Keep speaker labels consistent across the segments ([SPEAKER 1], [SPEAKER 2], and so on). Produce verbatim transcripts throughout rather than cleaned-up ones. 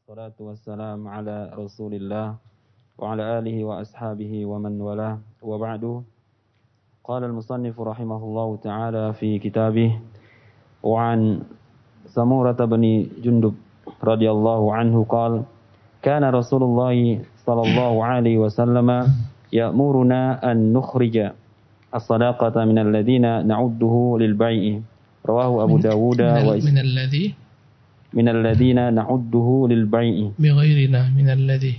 [SPEAKER 1] والصلاة والسلام على رسول الله وعلى آله وأصحابه ومن والاه وبعد. قال المصنف رحمه الله تعالى في كتابه: وعن سمورة بن جندب رضي الله عنه قال: كان رسول الله صلى الله عليه وسلم يأمرنا أن نخرج الصدقة من الذين نعده للبيع. رواه أبو داود
[SPEAKER 2] من الذي
[SPEAKER 1] من الذين نعده للبيع
[SPEAKER 2] بغيرنا من الذي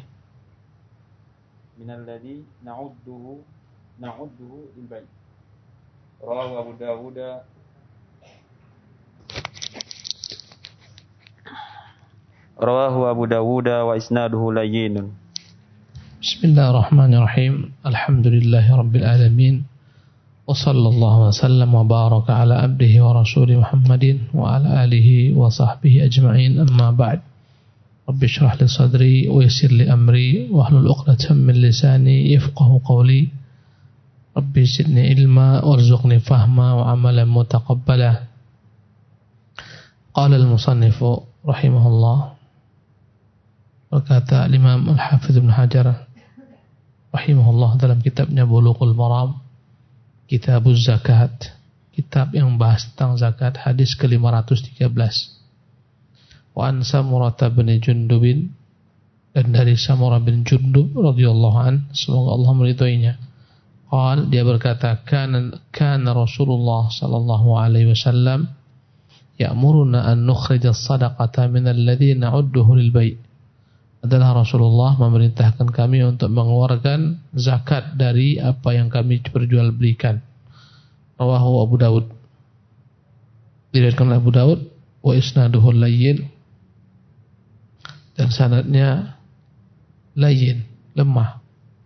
[SPEAKER 1] من الذي نعده نعده للبيع. رواه أبو داود رواه أبو داود وإسناده لين.
[SPEAKER 2] بسم الله الرحمن الرحيم. الحمد لله رب العالمين، وصلى الله وسلم وبارك على عبده ورسوله محمد وعلى آله وصحبه أجمعين. أما بعد، رب اشرح لي صدري ويسر لي أمري واحلل عقدة من لساني يفقهوا قولي. رب زدني علما وارزقني فهما وعملا متقبلا. قال المصنف رحمه الله، berkata Imam Al-Hafidz Ibnu Hajar rahimahullah dalam kitabnya Bulughul Maram, Kitabuz Zakat, kitab yang membahas tentang zakat, hadis ke lima ratus tiga belas. Wa an Samurah bin Jundub, dan dari Samurah bin Jundub radhiyallahu an, semoga Allah meridhoinya. Qal, dia berkata, kana kana Rasulullah sallallahu alaihi wasallam ya'muruna an nukhrija as-sadaqata min alladhina na'udduhu lil bai'. Adalah Rasulullah memerintahkan kami untuk mengeluarkan zakat dari apa yang kami perjualbelikan. Rawahu Abu Daud, diriwayatkan oleh Abu Daud, wa isnaduhu layyin, dan sanadnya layyin, lemah.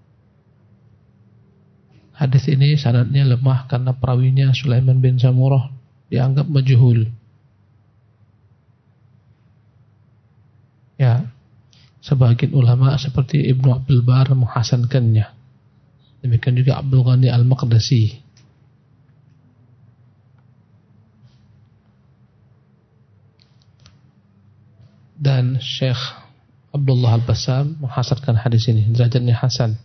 [SPEAKER 2] Hadis ini sanadnya lemah karena perawinya Sulaiman bin Samurah dianggap majhul. Ya, sebagian ulama seperti Ibnu Abdul Bar menghasankannya. Demikian juga Abdul Ghani Al-Maqdisi. Dan Syekh Abdullah Al-Bassam menghasankan hadis ini, derajatnya hasan.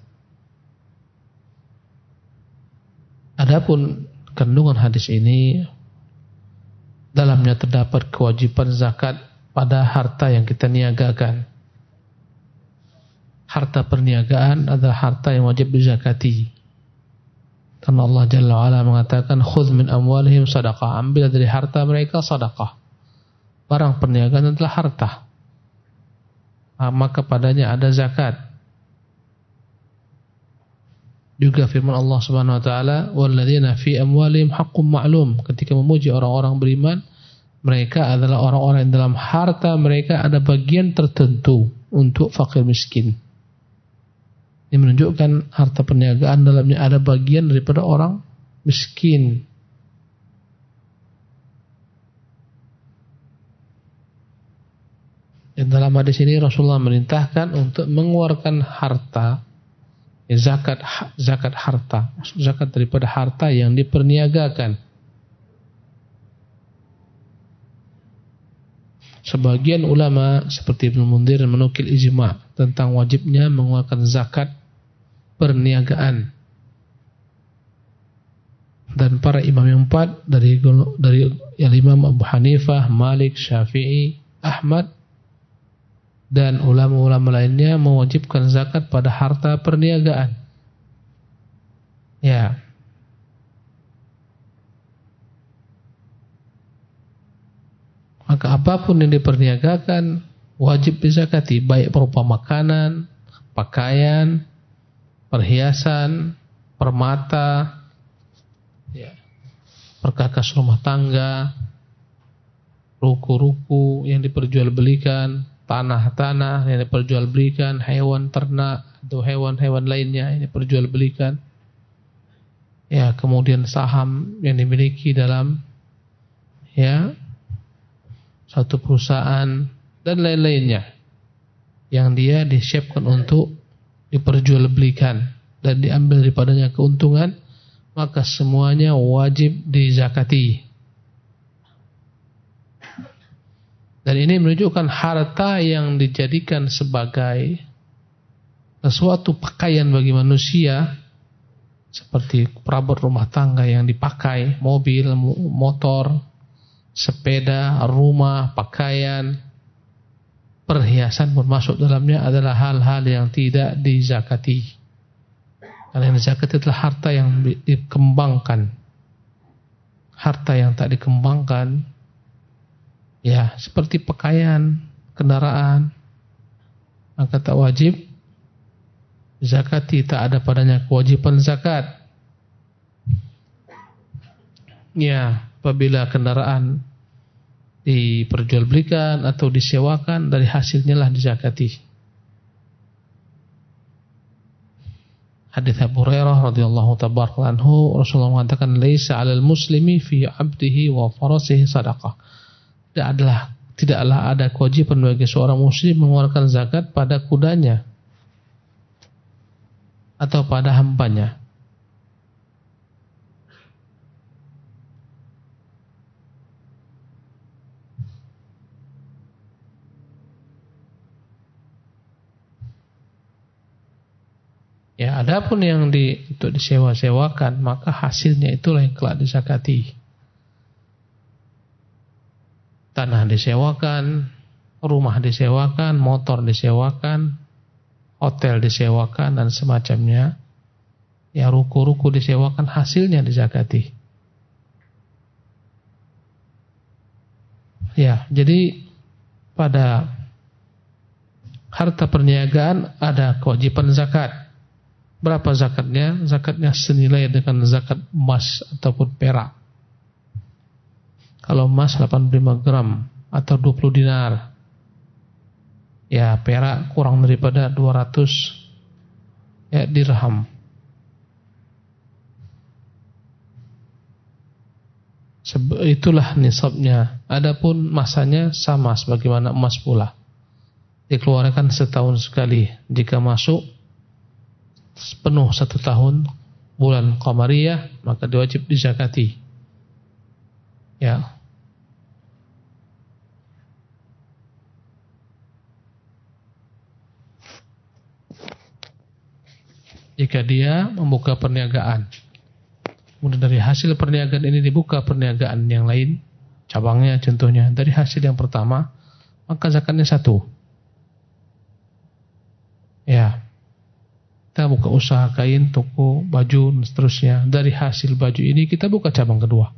[SPEAKER 2] Adapun kandungan hadis ini, dalamnya terdapat kewajiban zakat pada harta yang kita niagakan. Harta perniagaan adalah harta yang wajib dizakati. Karena Allah Jalla wa'ala mengatakan, khudh min amwalihim sadaqah, ambil dari harta mereka sadaqah. Barang perniagaan adalah harta, maka padanya ada zakat. Juga firman Allah Subhanahu wa taala, walladzina fi amwalihim haqqum ma'lum, ketika memuji orang-orang beriman, mereka adalah orang-orang yang dalam harta mereka ada bagian tertentu untuk fakir miskin. Ini menunjukkan harta perniagaan dalamnya ada bagian daripada orang miskin. Dan dalam hadis ini Rasulullah merintahkan untuk mengeluarkan harta, ya, zakat zakat harta, zakat daripada harta yang diperniagakan. Sebagian ulama seperti Ibnu Munzir menukil ijma' tentang wajibnya mengeluarkan zakat perniagaan. Dan para imam yang empat dari dari yang Imam Abu Hanifah, Malik, Syafi'i, Ahmad dan ulama-ulama lainnya mewajibkan zakat pada harta perniagaan. Ya. Maka apapun yang diperniagakan wajib dizakati, baik berupa makanan, pakaian, perhiasan, permata, ya, perkakas rumah tangga, ruku-ruku yang diperjualbelikan, tanah-tanah yang diperjualbelikan, hewan ternak atau hewan-hewan lainnya yang diperjualbelikan, ya, kemudian saham yang dimiliki dalam, ya, satu perusahaan dan lain-lainnya yang dia disiapkan untuk diperjualbelikan dan diambil daripadanya keuntungan, maka semuanya wajib dizakati. Dan ini menunjukkan harta yang dijadikan sebagai sesuatu pakaian bagi manusia, seperti perabot rumah tangga yang dipakai, mobil, motor, sepeda, rumah, pakaian, perhiasan pun masuk dalamnya, adalah hal-hal yang tidak dizakati. Karena yang dizakati adalah harta yang dikembangkan. Harta yang tak dikembangkan, ya seperti pakaian, kendaraan, maka tak wajib zakati, tak ada padanya kewajiban zakat. Ya, apabila kendaraan diperjualbelikan atau disewakan, dari hasilnya lah dizakati. Hadits Abu Hurairah radhiyallahu tabaraka anhu, Rasulullah mengatakan, "Laisa 'alal muslimi fi 'abdihi wa farasihi shadaqah." Tidak adalah tidaklah ada kewajiban bagi seorang muslim mengeluarkan zakat pada kudanya atau pada hambanya. Ya, adapun yang di, untuk disewa-sewakan, maka hasilnya itulah yang kelak dizakati. Tanah disewakan, rumah disewakan, motor disewakan, hotel disewakan, dan semacamnya. Ya, ruko-ruko disewakan, hasilnya dizakati. Ya, jadi pada harta perniagaan ada kewajiban zakat. Berapa zakatnya? Zakatnya senilai dengan zakat emas ataupun perak. Kalau emas delapan puluh lima gram atau dua puluh dinar. Ya, perak kurang daripada dua ratus ya, dirham. Itulah nisabnya. Adapun masanya sama sebagaimana emas pula. Dikeluarkan setahun sekali. Jika masuk penuh satu tahun bulan Qamariyah, maka diwajib dizakati. Ya. Jika dia membuka perniagaan, kemudian dari hasil perniagaan ini dibuka perniagaan yang lain, cabangnya contohnya dari hasil yang pertama, maka zakatnya satu. Ya. Kita buka usaha kain, toko, baju, dan seterusnya. Dari hasil baju ini kita buka cabang kedua.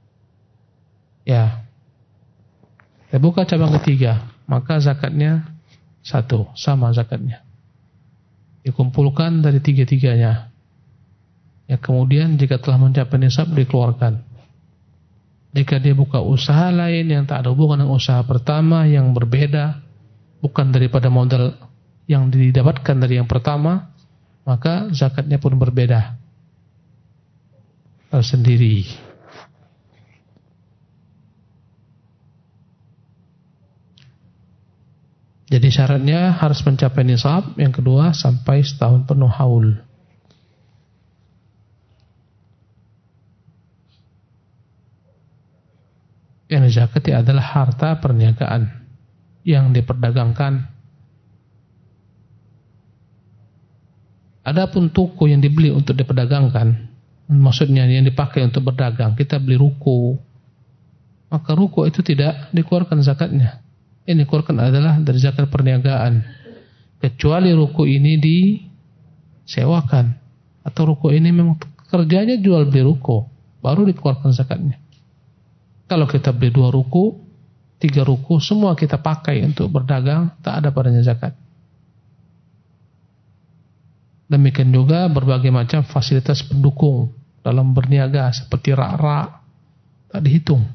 [SPEAKER 2] Ya. Kita buka cabang ketiga, maka zakatnya satu, sama zakatnya. Dikumpulkan dari tiga-tiganya. Ya, kemudian jika telah mencapai nisab dikeluarkan. Jika dia buka usaha lain yang tak ada hubungan dengan usaha pertama, yang berbeda, bukan daripada modal yang didapatkan dari yang pertama, maka zakatnya pun berbeda tersendiri. Jadi syaratnya harus mencapai nisab, yang kedua sampai setahun penuh haul. Yang dizakati adalah harta perniagaan yang diperdagangkan. Adapun toko yang dibeli untuk diperdagangkan, maksudnya yang dipakai untuk berdagang, kita beli ruko, maka ruko itu tidak dikeluarkan zakatnya. Yang dikeluarkan adalah dari zakat perniagaan, kecuali ruko ini disewakan atau ruko ini memang kerjanya jual beli ruko, baru dikeluarkan zakatnya. Kalau kita beli dua ruko, tiga ruko, semua kita pakai untuk berdagang, tak ada padanya zakat. Demikian juga berbagai macam fasilitas pendukung dalam berniaga seperti rak-rak, tak dihitung.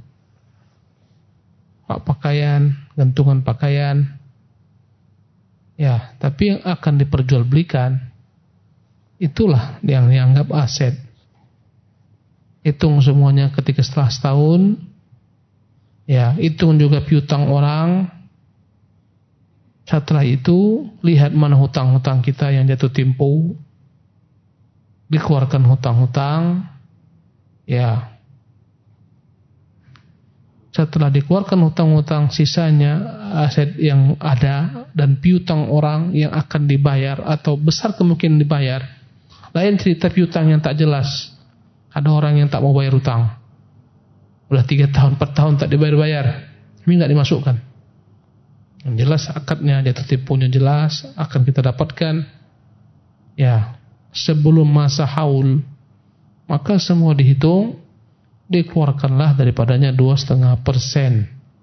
[SPEAKER 2] Rak pakaian, gantungan pakaian. Ya, tapi yang akan diperjualbelikan itulah yang dianggap aset. Hitung semuanya ketika setelah setahun. Ya, hitung juga piutang orang. Setelah itu, lihat mana hutang-hutang kita yang jatuh tempo, dikeluarkan hutang-hutang, ya. setelah dikeluarkan hutang-hutang sisanya aset yang ada dan piutang orang yang akan dibayar atau besar kemungkinan dibayar. Lain cerita piutang yang tak jelas. Ada orang yang tak mau bayar hutang, udah tiga tahun, empat tahun tak dibayar-bayar, ini nggak dimasukkan. Yang jelas akadnya, dia tertipunya jelas, akan kita dapatkan ya sebelum masa haul, maka semua dihitung, dikeluarkanlah daripadanya dua setengah persen.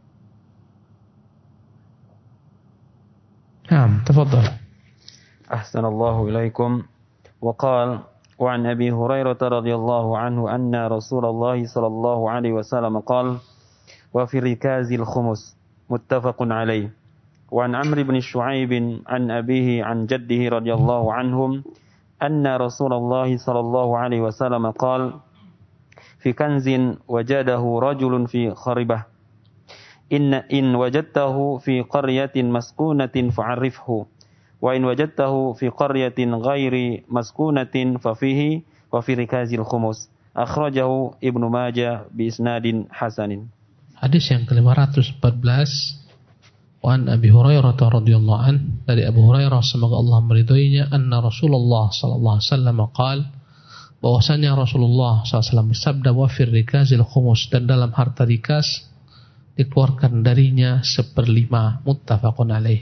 [SPEAKER 2] Naam, tafadhal.
[SPEAKER 1] Ahsanallahu ilaikum. Wa qala wa an Abi Hurairah radhiyallahu anhu anna Rasulullah sallallahu alaihi wasallam qala wa fi rikazil khumus muttafaqun alaih. Wa an Amr bin Shu'aib an abihi an jaddihi radhiyallahu anhum anna Rasulullah sallallahu alaihi wasallam qala fi kanzin wajadahu rajulun fi kharibah in in wajadtahu fi qaryatin maskunatin fa'arifhu wa in wajadtahu fi qaryatin ghairi maskunatin fa fihi wa fi rikazil khumus akhrajahu Ibnu Majah bi isnadin hasanin.
[SPEAKER 2] Hadis yang ke lima ratus empat belas wa an Abi Hurairah radhiyallahu an, dari Abu Hurairah semoga Allah meridhoinya, anna Rasulullah sallallahu alaihi wasallam qala, bahwasanya Rasulullah sallallahu alaihi wasallam bersabda, wa fir rikazil khumus, dan dalam harta rikas dikeluarkan darinya seperlima, muttafaqun alaih.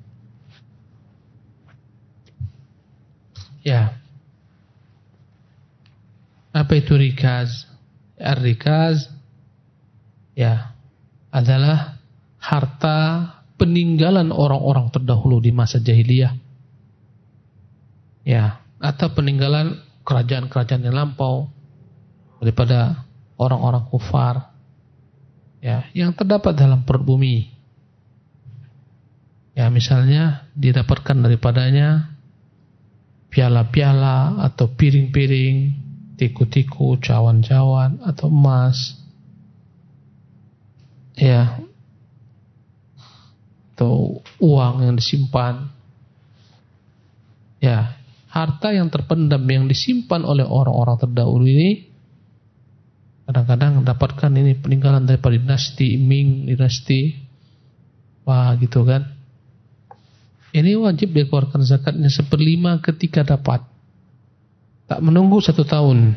[SPEAKER 2] Ya. Apa itu rikaz? Ar-rikaz ya adalah harta peninggalan orang-orang terdahulu di masa jahiliyah. Ya, atau peninggalan kerajaan-kerajaan yang lampau daripada orang-orang kufar ya, yang terdapat dalam perut bumi. Ya, misalnya didapatkan daripadanya piala-piala atau piring-piring, tiku-tiku, cawan-cawan atau emas. Ya. Atau uang yang disimpan. Ya, harta yang terpendam yang disimpan oleh orang-orang terdahulu ini kadang-kadang mendapatkan ini peninggalan daripada dinasti Ming, dinasti wah gitu kan. Ini wajib dikeluarkan zakatnya seperlima ketika dapat, tak menunggu satu tahun.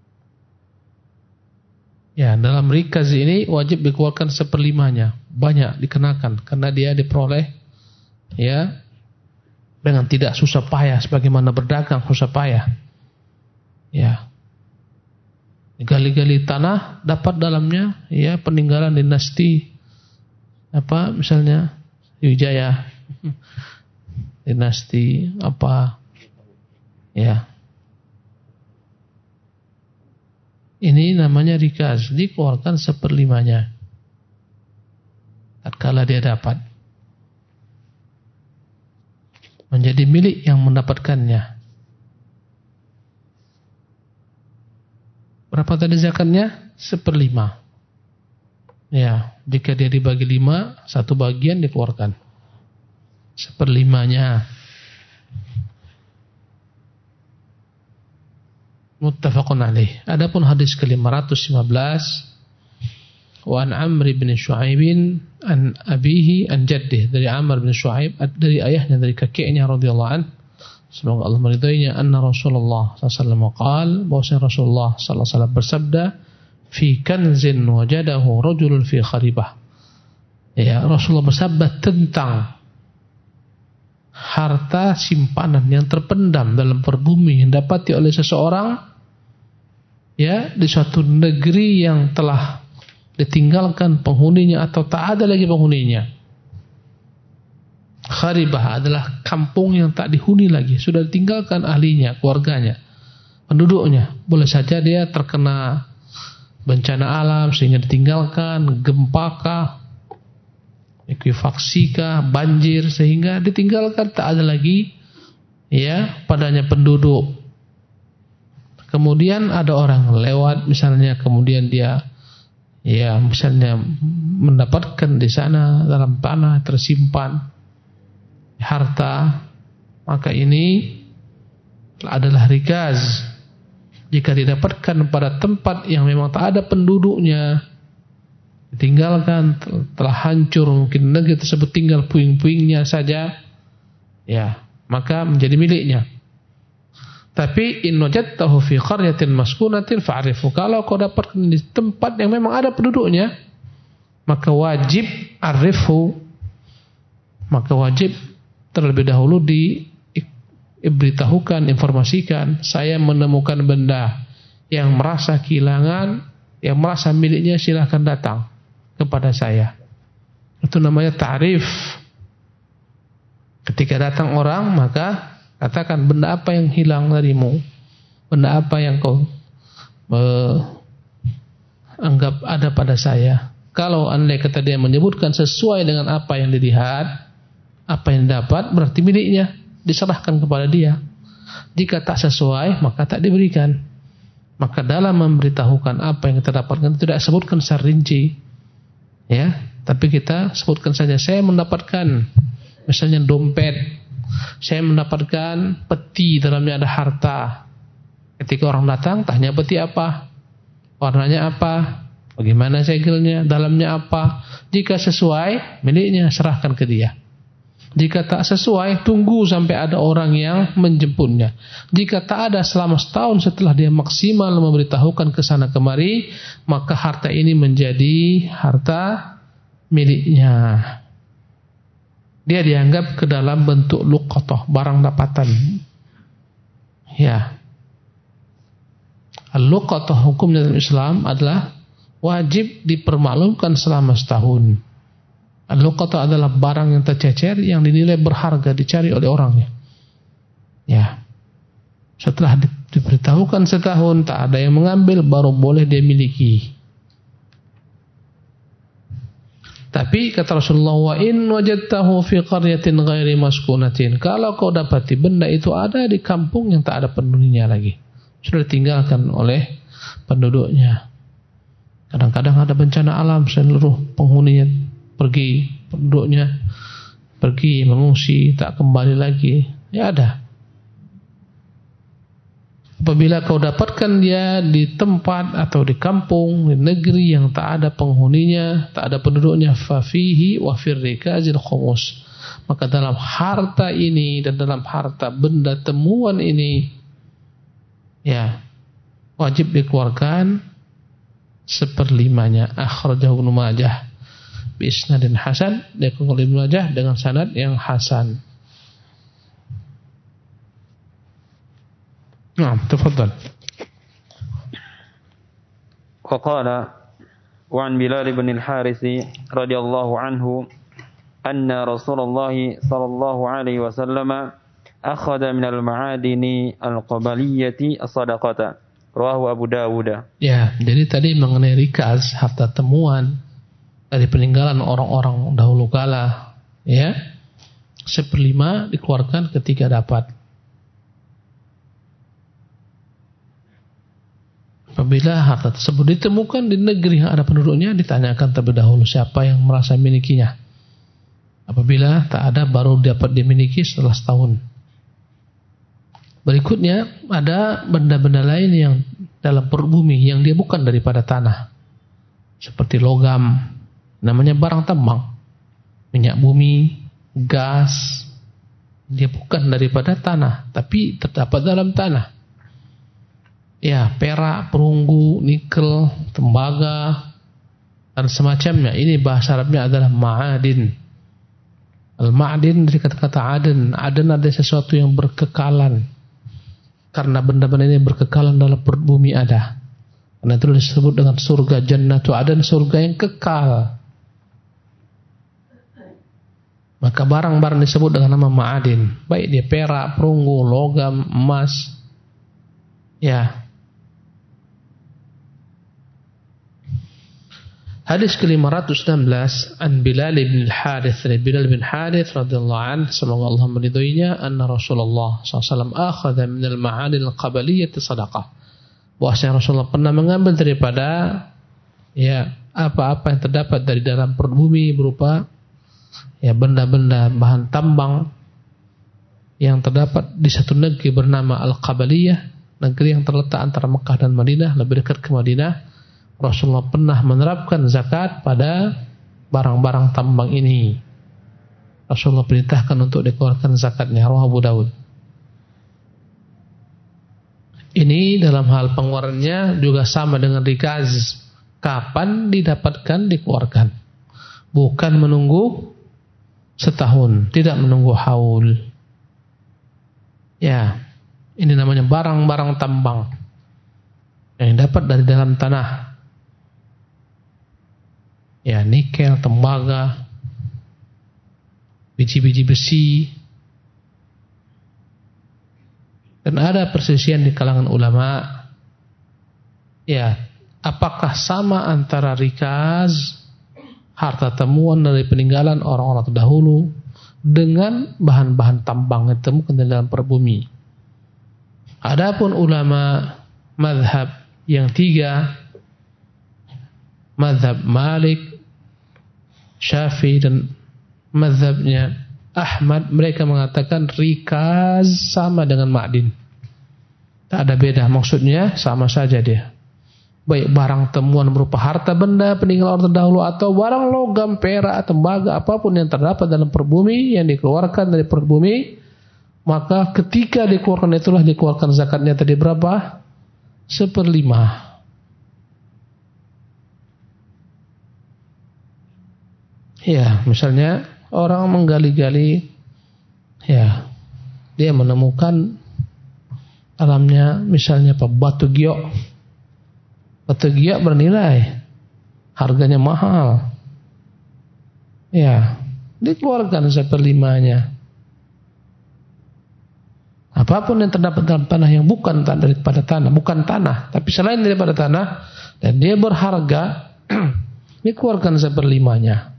[SPEAKER 2] Ya, dalam rikaz ini wajib dikeluarkan seperlimanya, banyak dikenakan karena dia diperoleh ya dengan tidak susah payah, sebagaimana berdagang susah payah. Ya, gali-gali tanah dapat dalamnya ya peninggalan dinasti apa misalnya Wijaya, dinasti apa ya, ini namanya rikaz, dikeluarkan seperlimanya tatkala dia dapat, menjadi milik yang mendapatkannya. Berapa tadi zakatnya? Seperlima. Ya, jika dia dibagi lima, satu bagian dikeluarkan seperlimanya. Muttafaqun alaih. Adapun hadis ke lima ratus lima belas, wa an Amr bin Shu'aib an abihi an jaddih, dari Amr bin Shu'aib dari ayahnya dari kakeknya radhiyallahu an, semoga Allah meridainya, anna Rasulullah sallallahu alaihi wasallam qala, bahwasanya Rasulullah sallallahu alaihi wasallam bersabda, fi kanzin wajadahu rajulun fi kharibah. Ya, Rasulullah bersabda tentang harta simpanan yang terpendam dalam perbumi yang dapati oleh seseorang ya di suatu negeri yang telah ditinggalkan penghuninya atau tak ada lagi penghuninya. Kharibah adalah kampung yang tak dihuni lagi, sudah ditinggalkan ahlinya, keluarganya, penduduknya. Boleh saja dia terkena bencana alam sehingga ditinggalkan, gempakah, ekuifaksikah, banjir sehingga ditinggalkan, tak ada lagi ya padanya penduduk. Kemudian ada orang lewat misalnya, kemudian dia ya misalnya mendapatkan di sana dalam tanah tersimpan harta, maka ini adalah rikaz. Jika didapatkan pada tempat yang memang tak ada penduduknya, ditinggalkan, telah hancur, mungkin negeri tersebut tinggal puing-puingnya saja, ya, maka menjadi miliknya. Tapi in wajadtahu fi qaryatin maskunatin fa'rifu, kalau kau dapat di tempat yang memang ada penduduknya, maka wajib arifu, maka wajib terlebih dahulu diberitahukan, informasikan, saya menemukan benda yang merasa kehilangan, yang merasa miliknya, silahkan datang kepada saya. Itu namanya ta'rif. Ketika datang orang, maka katakan benda apa yang hilang darimu, benda apa yang kau uh, anggap ada pada saya. Kalau andai kata dia menyebutkan sesuai dengan apa yang dilihat, apa yang dapat, berarti miliknya, diserahkan kepada dia. Jika tak sesuai, maka tak diberikan. Maka dalam memberitahukan apa yang kita dapatkan, tidak sebutkan secara rinci, ya, tapi kita sebutkan saja, saya mendapatkan misalnya dompet, saya mendapatkan peti, dalamnya ada harta. Ketika orang datang, tanya peti apa, warnanya apa, bagaimana segelnya, dalamnya apa. Jika sesuai, miliknya, serahkan ke dia. Jika tak sesuai, tunggu sampai ada orang yang menjemputnya. Jika tak ada selama setahun setelah dia maksimal memberitahukan ke sana kemari, maka harta ini menjadi harta miliknya. Dia dianggap ke dalam bentuk luqatah, barang dapatan. Ya. Al-luqatah hukumnya dalam Islam adalah wajib dipermaklumkan selama setahun. Al-luqatah adalah barang yang tercecer, yang dinilai berharga, dicari oleh orangnya. Ya. Setelah di, diberitahukan setahun tak ada yang mengambil, baru boleh dia miliki. Tapi kata Rasulullah, wa in wajadtahu fi qaryatin ghairi maskunatin, kalau kau dapati benda itu ada di kampung yang tak ada penduduknya lagi, sudah ditinggalkan oleh penduduknya. Kadang-kadang ada bencana alam, seluruh penghuninya pergi, penduduknya pergi mengungsi, tak kembali lagi, ya ada. Apabila kau dapatkan dia di tempat atau di kampung, di negeri yang tak ada penghuninya, tak ada penduduknya, fafihi wa firrikazil khumus, maka dalam harta ini dan dalam harta benda temuan ini, ya, wajib dikeluarkan seperlimanya. Akhrajahu Ibnu Majah bi isnadin hasan, dikeluarkan Ibnu Majah dengan sanad yang hasan. نعم تفضل.
[SPEAKER 1] وقال وعن بلال بن الحارث رضي الله عنه أن رسول الله صلى الله عليه وسلم أخذ من المعادن القبلية الصدقة رواه أبو داود.
[SPEAKER 2] Ya, jadi tadi mengenai rikaz, harta temuan dari peninggalan orang-orang dahulu kala, ya, seperlima dikeluarkan ketika dapat. Apabila harta tersebut ditemukan di negeri yang ada penduduknya, ditanyakan terlebih dahulu siapa yang merasa milikinya. Apabila tak ada, baru dapat dimiliki setelah setahun. Berikutnya ada benda-benda lain yang dalam perut bumi yang dia bukan daripada tanah, seperti logam, namanya barang tambang, minyak bumi, gas, dia bukan daripada tanah, tapi terdapat dalam tanah. Ya, perak, perunggu, nikel, tembaga, dan semacamnya. Ini bahasa Arabnya adalah ma'adin. Al-ma'adin dari kata-kata aden. Aden ada sesuatu yang berkekalan. Karena benda-benda ini berkekalan dalam perut bumi ada. Karena itu disebut dengan surga jannatu aden, surga yang kekal. Maka barang-barang disebut dengan nama ma'adin. Baik dia perak, perunggu, logam, emas. Ya. Hadis ke lima ratus enam belas an Bilal bin Al-Harith, dari Bilal bin Harith radhiyallahu anhu, semoga Allah meridhoinya, anna Rasulullah sallallahu alaihi wasallam akhadha min al-ma'adin al-qabaliyyah sadaqah. Bahwasanya Rasulullah pernah mengambil daripada, ya, apa-apa yang terdapat dari dalam perut bumi berupa, ya, benda-benda bahan tambang yang terdapat di satu negeri bernama Al-Qabaliyah, negeri yang terletak antara Mekah dan Madinah, lebih dekat ke Madinah. Rasulullah pernah menerapkan zakat pada barang-barang tambang ini. Rasulullah perintahkan untuk dikeluarkan zakatnya. Rawahu Abu Daud. Ini dalam hal pengeluarannya juga sama dengan rikaz. Kapan didapatkan, dikeluarkan. Bukan menunggu setahun, tidak menunggu haul. Ya, ini namanya barang-barang tambang yang dapat dari dalam tanah. Ya, nikel, tembaga, biji-biji besi. Dan ada perselisihan di kalangan ulama. Ya, apakah sama antara rikaz, harta temuan dari peninggalan orang-orang terdahulu, dengan bahan-bahan tambang yang ditemukan di dalam perbumi? Adapun ulama mazhab yang tiga, mazhab Malik, Syafi'i dan mazhabnya Ahmad, mereka mengatakan rikaz sama dengan ma'din. Tak ada beda, maksudnya sama saja dia. Baik barang temuan berupa harta benda peninggalan orang terdahulu atau barang logam, perak, tembaga, apapun yang terdapat dalam perbumi yang dikeluarkan dari perbumi, maka ketika dikeluarkan itulah dikeluarkan zakatnya tadi berapa? Seperlima. Ya, misalnya orang menggali-gali, ya, dia menemukan dalamnya misalnya apa, batu giok. Batu giok bernilai, harganya mahal. Ya, dikeluarkan seperlimanya. Apapun yang terdapat dalam tanah yang bukan daripada tanah, bukan tanah, tapi selain daripada tanah, dan dia berharga, dikeluarkan seperlimanya.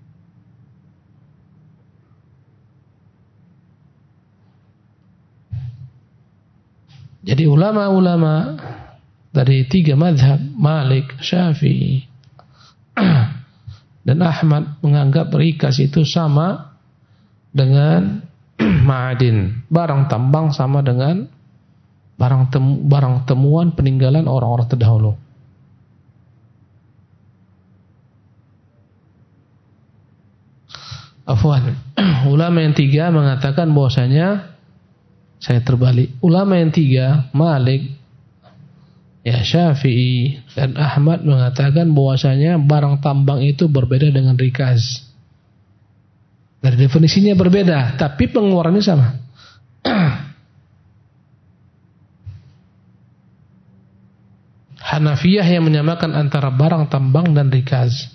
[SPEAKER 2] Jadi ulama-ulama dari tiga mazhab, Malik, Syafi'i dan Ahmad, menganggap rikaz itu sama dengan ma'adin, barang tambang sama dengan barang temu, barang temuan peninggalan orang-orang terdahulu. Afwan, ulama yang tiga mengatakan bahwasanya, saya terbalik, ulama yang tiga, Malik, ya, Syafi'i dan Ahmad mengatakan bahwasanya barang tambang itu berbeda dengan rikaz. Dari definisinya berbeda, tapi pengeluarannya sama. Hanafiyah yang menyamakan antara barang tambang dan rikaz.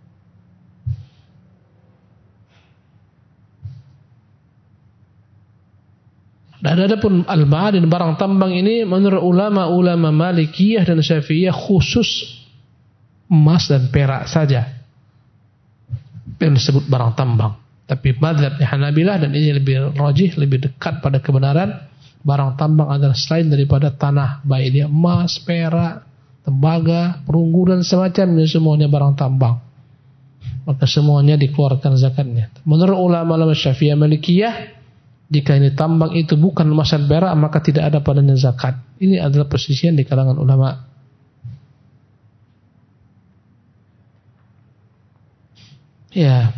[SPEAKER 2] Dan ada pun al-ma'adin, barang tambang ini menurut ulama-ulama Malikiyah dan Syafi'iyah khusus emas dan perak saja yang disebut barang tambang. Tapi mazhabnya Hanabilah, dan ini lebih rajih, lebih dekat pada kebenaran, barang tambang adalah selain daripada tanah, baik dia emas, perak, tembaga, perunggu dan semacamnya, semuanya barang tambang. Maka semuanya dikeluarkan zakatnya. Menurut ulama-ulama Syafi'iyah Malikiyah, jika ini tambang itu bukan emas dan perak, maka tidak ada padanya zakat. Ini adalah persisian di kalangan ulama. Ya,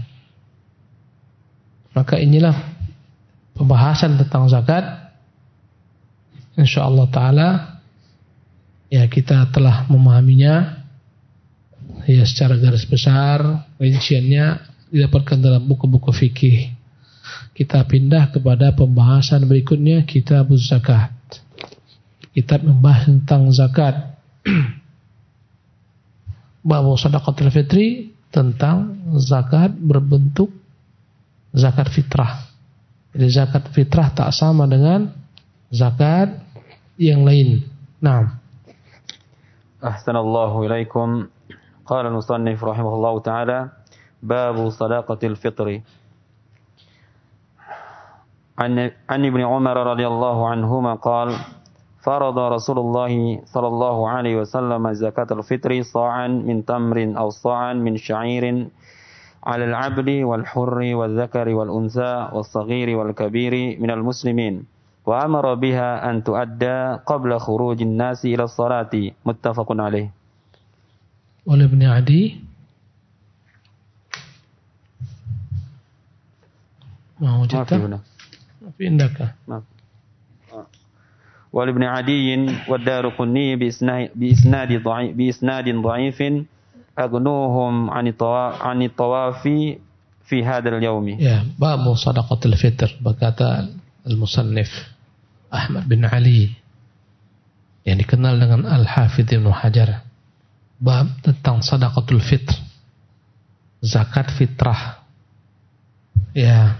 [SPEAKER 2] maka inilah pembahasan tentang zakat. InsyaAllah ta'ala, ya, kita telah memahaminya, ya, secara garis besar. Rinciannya didapatkan dalam buku-buku fikih. Kita pindah kepada pembahasan berikutnya, kitab zakat. Kitab membahas tentang zakat. Babu sadaqatul fitri, tentang zakat berbentuk zakat fitrah. Jadi zakat fitrah tak sama dengan zakat yang lain. Naam.
[SPEAKER 1] Ahsanallahu ilaikum. Qala al-musannif rahimahullahu ta'ala, babu sadaqatil fitri. عن ابن عمر رضي الله عنهما قال فرض رسول الله صلى الله عليه وسلم زكاة الفطر صاعا من تمر أو صاعا من شعير على العبد والحر والذكر والأنثى والصغير والكبير من المسلمين وأمر بها أن تؤدى قبل خروج الناس إلى الصلاة متفق عليه.
[SPEAKER 2] Oleh Ibn Adi. Mau cerita? Maaf, indahkah?
[SPEAKER 1] Maaf. Wal Ibn Adi wa Ad-Darqutni bi isnad dhaif bi isnad dhaif agnuhum 'an tawafi fi hadzal yaumi.
[SPEAKER 2] Ya, bab sadaqatul fitr, berkata al-musannif Ahmad bin Ali yang dikenal dengan Al-Hafidz Ibnu Hajar, bab tentang sadaqatul fitr, zakat fitrah. Ya.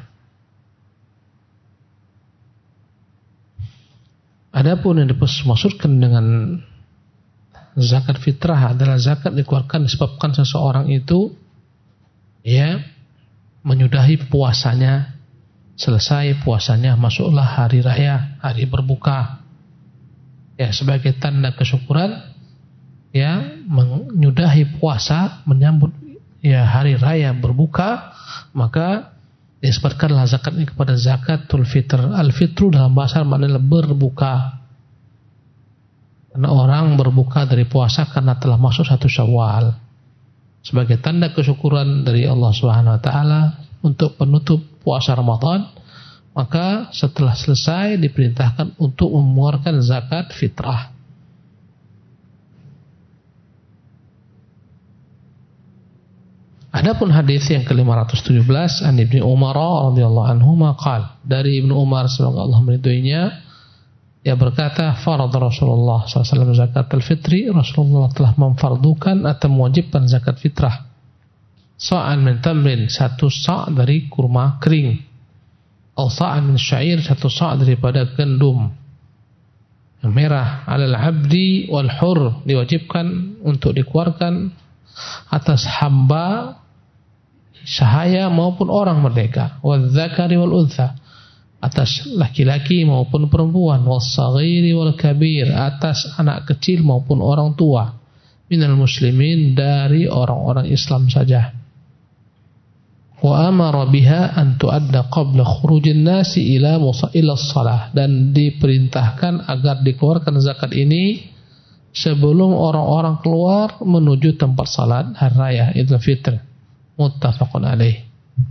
[SPEAKER 2] Adapun yang dimaksudkan dengan zakat fitrah adalah zakat dikeluarkan disebabkan seseorang itu ya menyudahi puasanya, selesai puasanya, masuklah hari raya, hari berbuka. Ya, sebagai tanda kesyukuran ya menyudahi puasa, menyambut ya hari raya berbuka, maka disebutkanlah zakat ini kepada zakatul fitr. Al-fitru dalam bahasa Arab adalah berbuka. Karena orang berbuka dari puasa karena telah masuk satu Syawal. Sebagai tanda kesyukuran dari Allah Subhanahu wa taala untuk penutup puasa Ramadan, maka setelah selesai diperintahkan untuk mengeluarkan zakat fitrah. Adapun hadis yang ke lima ratus tujuh belas an Ibnu Umar radhiyallahu anhu maqal, dari Ibnu Umar semoga Allah meridhoinya, dia berkata, farad Rasulullah sallallahu alaihi wasallam zakat al-fitri, Rasulullah telah memfardukan atau mewajibkan zakat fitrah. Sa'an min tamrin, satu sa' dari kurma kering. Atau sa'an min syair, satu sa' daripada gandum yang merah. Alal abdi wal hur, diwajibkan untuk dikeluarkan atas hamba sahaya maupun orang merdeka, wal dzakari wal untha, atas laki-laki maupun perempuan, was saghiri wal kabir, atas anak kecil maupun orang tua, minal muslimin, dari orang-orang Islam saja. Wa amara biha an tuadda qabla khurujin nasi ila ila shalah, dan diperintahkan agar dikeluarkan zakat ini sebelum orang-orang keluar menuju tempat salat hari raya Idul Fitr. Muttafaqun alaih.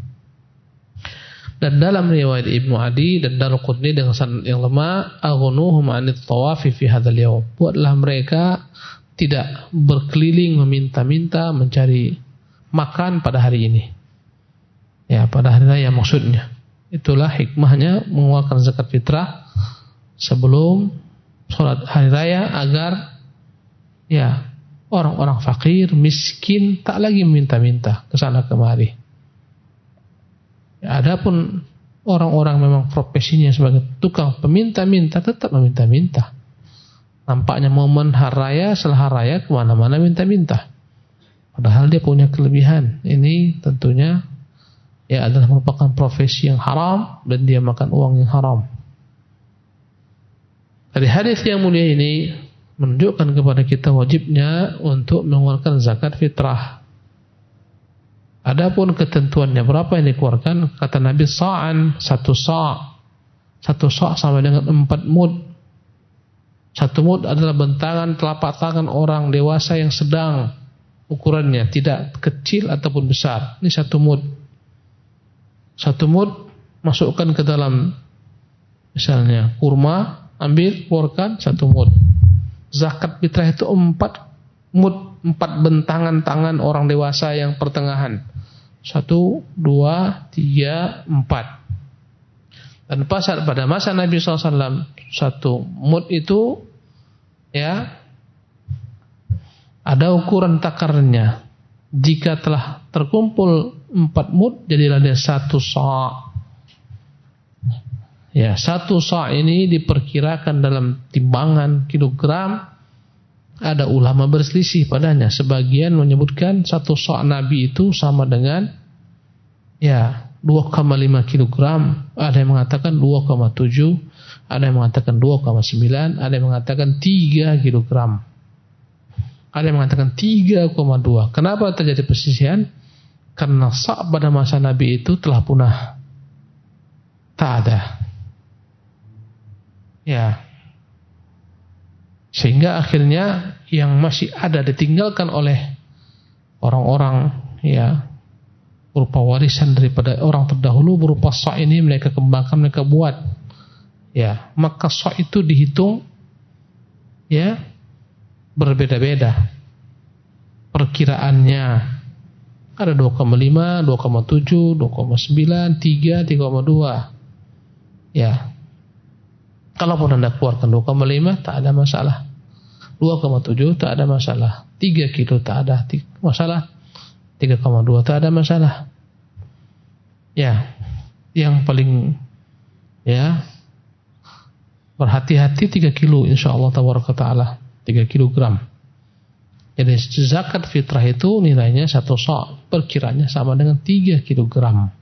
[SPEAKER 2] Dan dalam riwayat Ibnu Adi dan Darqutni dengan sanad yang lemah, aghunuhum 'anit tawafi fi hadzal yaum, buatlah mereka tidak berkeliling meminta-minta mencari makan pada hari ini. Ya, pada hari raya maksudnya. Itulah hikmahnya mengeluarkan zakat fitrah sebelum salat hari raya, agar ya orang-orang fakir, miskin tak lagi meminta-minta ke sana kemari. Ya, adapun orang-orang memang profesinya sebagai tukang peminta-minta, tetap meminta-minta. Nampaknya momen hari raya, setelah hari raya kemana-mana minta-minta. Padahal dia punya kelebihan. Ini tentunya ya adalah merupakan profesi yang haram dan dia makan uang yang haram. Dari hadis yang mulia ini menunjukkan kepada kita wajibnya untuk mengeluarkan zakat fitrah. Adapun ketentuannya berapa yang dikeluarkan, kata Nabi sa'an, satu sa'. Satu sa' sama dengan empat mud. Satu mud adalah bentangan telapak tangan orang dewasa yang sedang ukurannya, tidak kecil ataupun besar. Ini satu mud. Satu mud masukkan ke dalam misalnya kurma, ambil, keluarkan satu mud. Zakat fitrah itu empat mud, empat bentangan tangan orang dewasa yang pertengahan. Satu, dua, tiga, empat. Dan pasal pada masa Nabi shallallahu alaihi wasallam, satu mud itu ya ada ukuran takarannya. Jika telah terkumpul empat mud, jadilah dia satu sa'. Ya, satu sa' ini diperkirakan dalam timbangan kilogram. Ada ulama berselisih padanya. Sebagian menyebutkan satu sa' Nabi itu sama dengan ya dua koma lima kilogram. Ada yang mengatakan dua koma tujuh, ada yang mengatakan dua koma sembilan, ada yang mengatakan tiga kilogram. Ada yang mengatakan tiga koma dua. Kenapa terjadi perselisihan? Karena sa' pada masa Nabi itu telah punah. Tak ada. Ya. Sehingga akhirnya yang masih ada ditinggalkan oleh orang-orang ya berupa warisan daripada orang terdahulu berupa sa' ini mereka kembangkan, mereka buat. Ya, maka sa' itu dihitung ya berbeda-beda. Perkiraannya ada dua koma lima, dua koma tujuh, dua koma sembilan, tiga, tiga koma dua. Ya. Kalaupun Anda keluarkan dua koma lima tak ada masalah. dua koma tujuh tak ada masalah. tiga kilo tak ada masalah. tiga koma dua tak ada masalah. Ya, yang paling ya berhati-hati tiga kilo insyaallah tabaraka taala, tiga kilogram. Jadi zakat fitrah itu nilainya satu sa', perkiranya sama dengan tiga kilogram.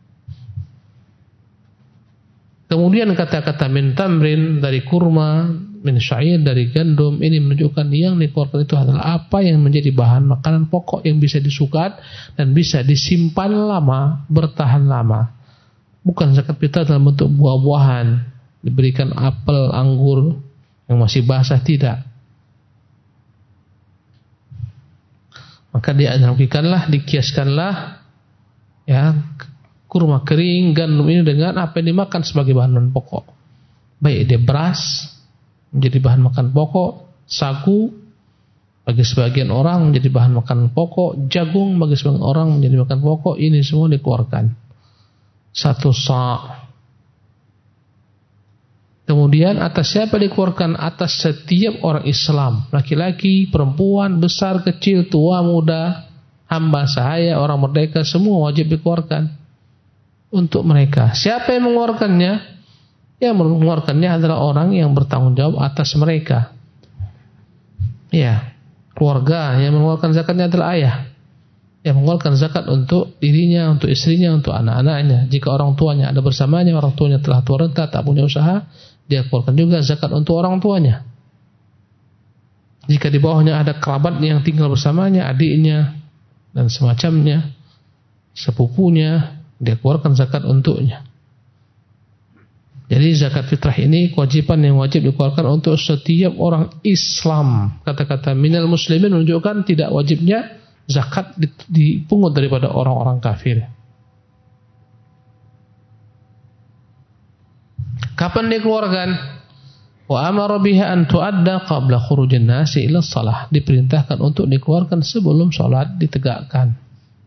[SPEAKER 2] Kemudian kata-kata min tamrin dari kurma, min syair dari gandum, ini menunjukkan yang dikeluarkan itu adalah apa yang menjadi bahan makanan pokok yang bisa disukat dan bisa disimpan lama, bertahan lama. Bukan zakat fitrah dalam bentuk buah-buahan, diberikan apel, anggur yang masih basah, tidak. Maka dianalogikanlah, dikiaskanlah ya kurma kering, gandum ini dengan apa yang dimakan sebagai bahan pokok. Baik dia beras menjadi bahan makan pokok, sagu bagi sebagian orang menjadi bahan makan pokok, jagung bagi sebagian orang menjadi makan pokok, ini semua dikeluarkan satu sa'. Kemudian atas siapa dikeluarkan? Atas setiap orang Islam, laki-laki, perempuan, besar, kecil, tua, muda, hamba sahaya, orang merdeka, semua wajib dikeluarkan untuk mereka. Siapa yang mengeluarkannya? Yang mengeluarkannya adalah orang yang bertanggung jawab atas mereka. Ya, keluarga yang mengeluarkan zakatnya adalah ayah. Yang mengeluarkan zakat untuk dirinya, untuk istrinya, untuk anak-anaknya. Jika orang tuanya ada bersamanya, orang tuanya telah tua renta, tak punya usaha, dia keluarkan juga zakat untuk orang tuanya. Jika di bawahnya ada kerabat yang tinggal bersamanya, adiknya dan semacamnya, sepupunya, dia keluarkan zakat untuknya. Jadi zakat fitrah ini kewajiban yang wajib dikeluarkan untuk setiap orang Islam. Kata-kata minal muslimin menunjukkan tidak wajibnya zakat dipungut daripada orang-orang kafir. Kapan dikeluarkan? Wa amara biha an tuadda qabla khurujin nasi ila shalah. Diperintahkan untuk dikeluarkan sebelum salat ditegakkan.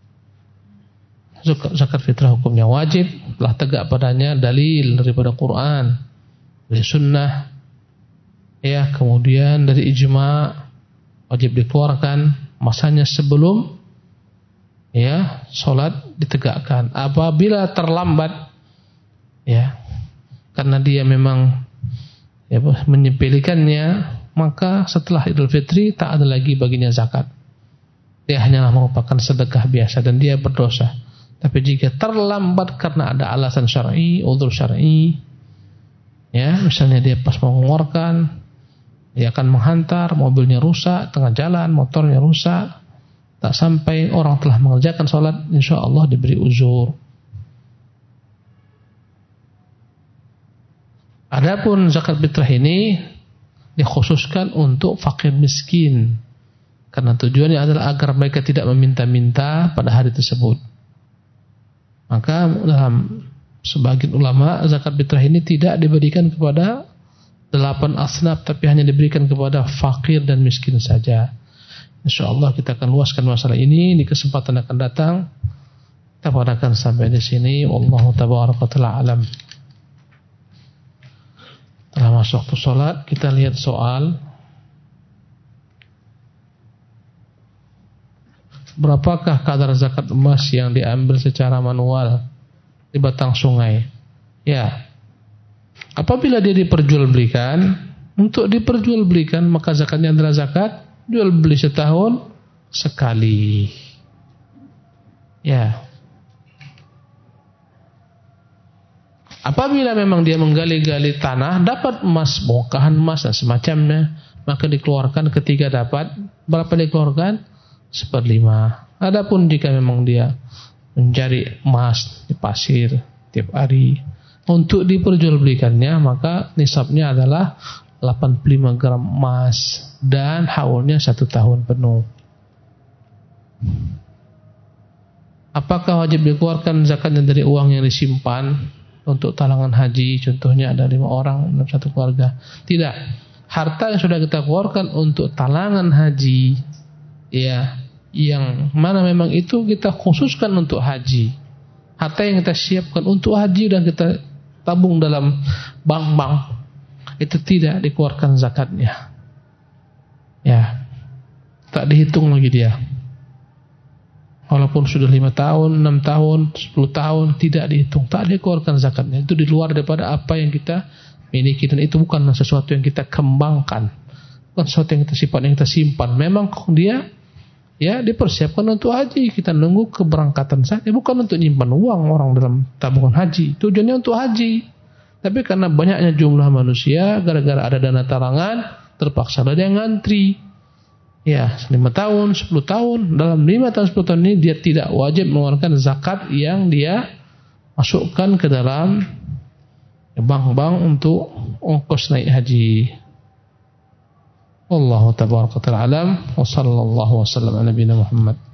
[SPEAKER 2] Zakat fitrah hukumnya wajib, telah tegak padanya dalil daripada Quran, dari sunnah, ya, kemudian dari ijma, wajib dikeluarkan masanya sebelum ya salat ditegakkan. Apabila terlambat, ya, karena dia memang ya, menyepelekannya, maka setelah Idul Fitri tak ada lagi baginya zakat. Dia hanyalah merupakan sedekah biasa dan dia berdosa. Tapi jika terlambat karena ada alasan syar'i, uzur syar'i, ya, misalnya dia pas mau mengeluarkan, dia akan menghantar, mobilnya rusak, tengah jalan, motornya rusak, tak sampai orang telah mengerjakan sholat, insya Allah diberi uzur. Adapun zakat fitrah ini dikhususkan untuk fakir miskin, karena tujuannya adalah agar mereka tidak meminta-minta pada hari tersebut. Maka dalam sebagian ulama zakat fitrah ini tidak diberikan kepada delapan asnaf, tapi hanya diberikan kepada fakir dan miskin saja. InsyaAllah kita akan luaskan masalah ini di kesempatan akan datang. Kita padakan sampai di sini. Wallahu tabaraka ta'ala alam. Telah masuk waktu sholat, kita lihat soal. Berapakah kadar zakat emas yang diambil secara manual di batang sungai? Ya, apabila dia diperjualbelikan, untuk diperjualbelikan maka zakatnya adalah zakat jual beli setahun sekali. Ya. Apabila memang dia menggali-gali tanah, dapat emas, bongkahan emas dan semacamnya, maka dikeluarkan ketika dapat. Berapa dikeluarkan? Seperlima. Adapun jika memang dia mencari emas di pasir tiap hari untuk diperjualbelikannya, maka nisabnya adalah delapan puluh lima gram emas dan haulnya satu tahun penuh. Apakah wajib dikeluarkan zakatnya dari uang yang disimpan untuk talangan haji? Contohnya ada lima orang dalam satu keluarga. Tidak. Harta yang sudah kita keluarkan untuk talangan haji, ya, yang mana memang itu kita khususkan untuk haji. Harta yang kita siapkan untuk haji dan kita tabung dalam bank-bank, itu tidak dikeluarkan zakatnya. Ya, tak dihitung lagi dia. Walaupun sudah lima tahun, enam tahun, sepuluh tahun, tidak dihitung, tak dikeluarkan zakatnya. Itu di luar daripada apa yang kita miliki, dan itu bukan sesuatu yang kita kembangkan, bukan sesuatu yang kita simpan, yang kita simpan. Memang dia, ya, dipersiapkan untuk haji. Kita nunggu keberangkatan saja, bukan untuk nyimpan uang orang dalam tabungan haji. Tujuannya untuk haji. Tapi karena banyaknya jumlah manusia, gara-gara ada dana talangan, terpaksa ada yang ngantri. Ya, lima tahun, sepuluh tahun. Dalam lima tahun, sepuluh tahun ini dia tidak wajib mengeluarkan zakat yang dia masukkan ke dalam bank-bank untuk ongkos naik haji. Wallahu tabaraka wa ta'ala alam wa sallallahu wa sallam ala nabiyina Muhammad.